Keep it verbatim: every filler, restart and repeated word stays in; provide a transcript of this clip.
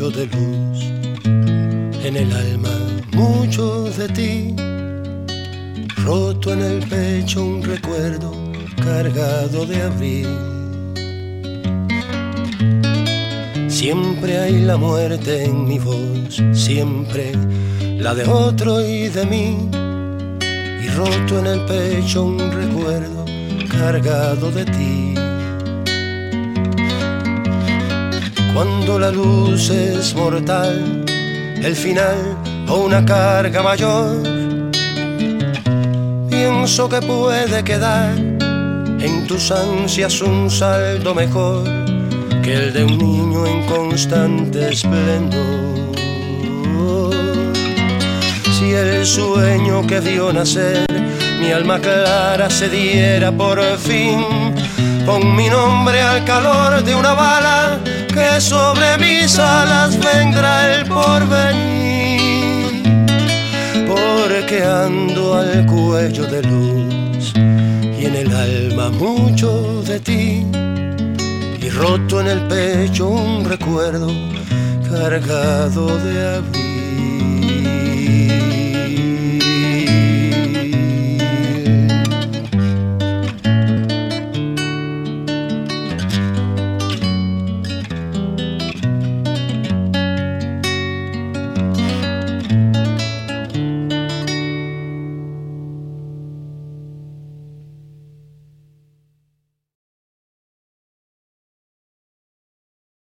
cuello de luz, en el alma mucho de ti, roto en el pecho un recuerdo cargado de abril. Siempre hay la muerte en mi voz, siempre la de otro y de mí, y roto en el pecho un recuerdo cargado de ti. Cuando la luz es mortal, el final o una carga mayor, pienso que puede quedar en tus ansias un saldo mejor que el de un niño en constante esplendor. Si el sueño que vio nacer mi alma clara se diera por fin, pon mi nombre al calor de una bala, que sobre mis alas vendrá el porvenir. Porque ando al cuello de luz y en el alma mucho de ti, y roto en el pecho un recuerdo cargado de abril.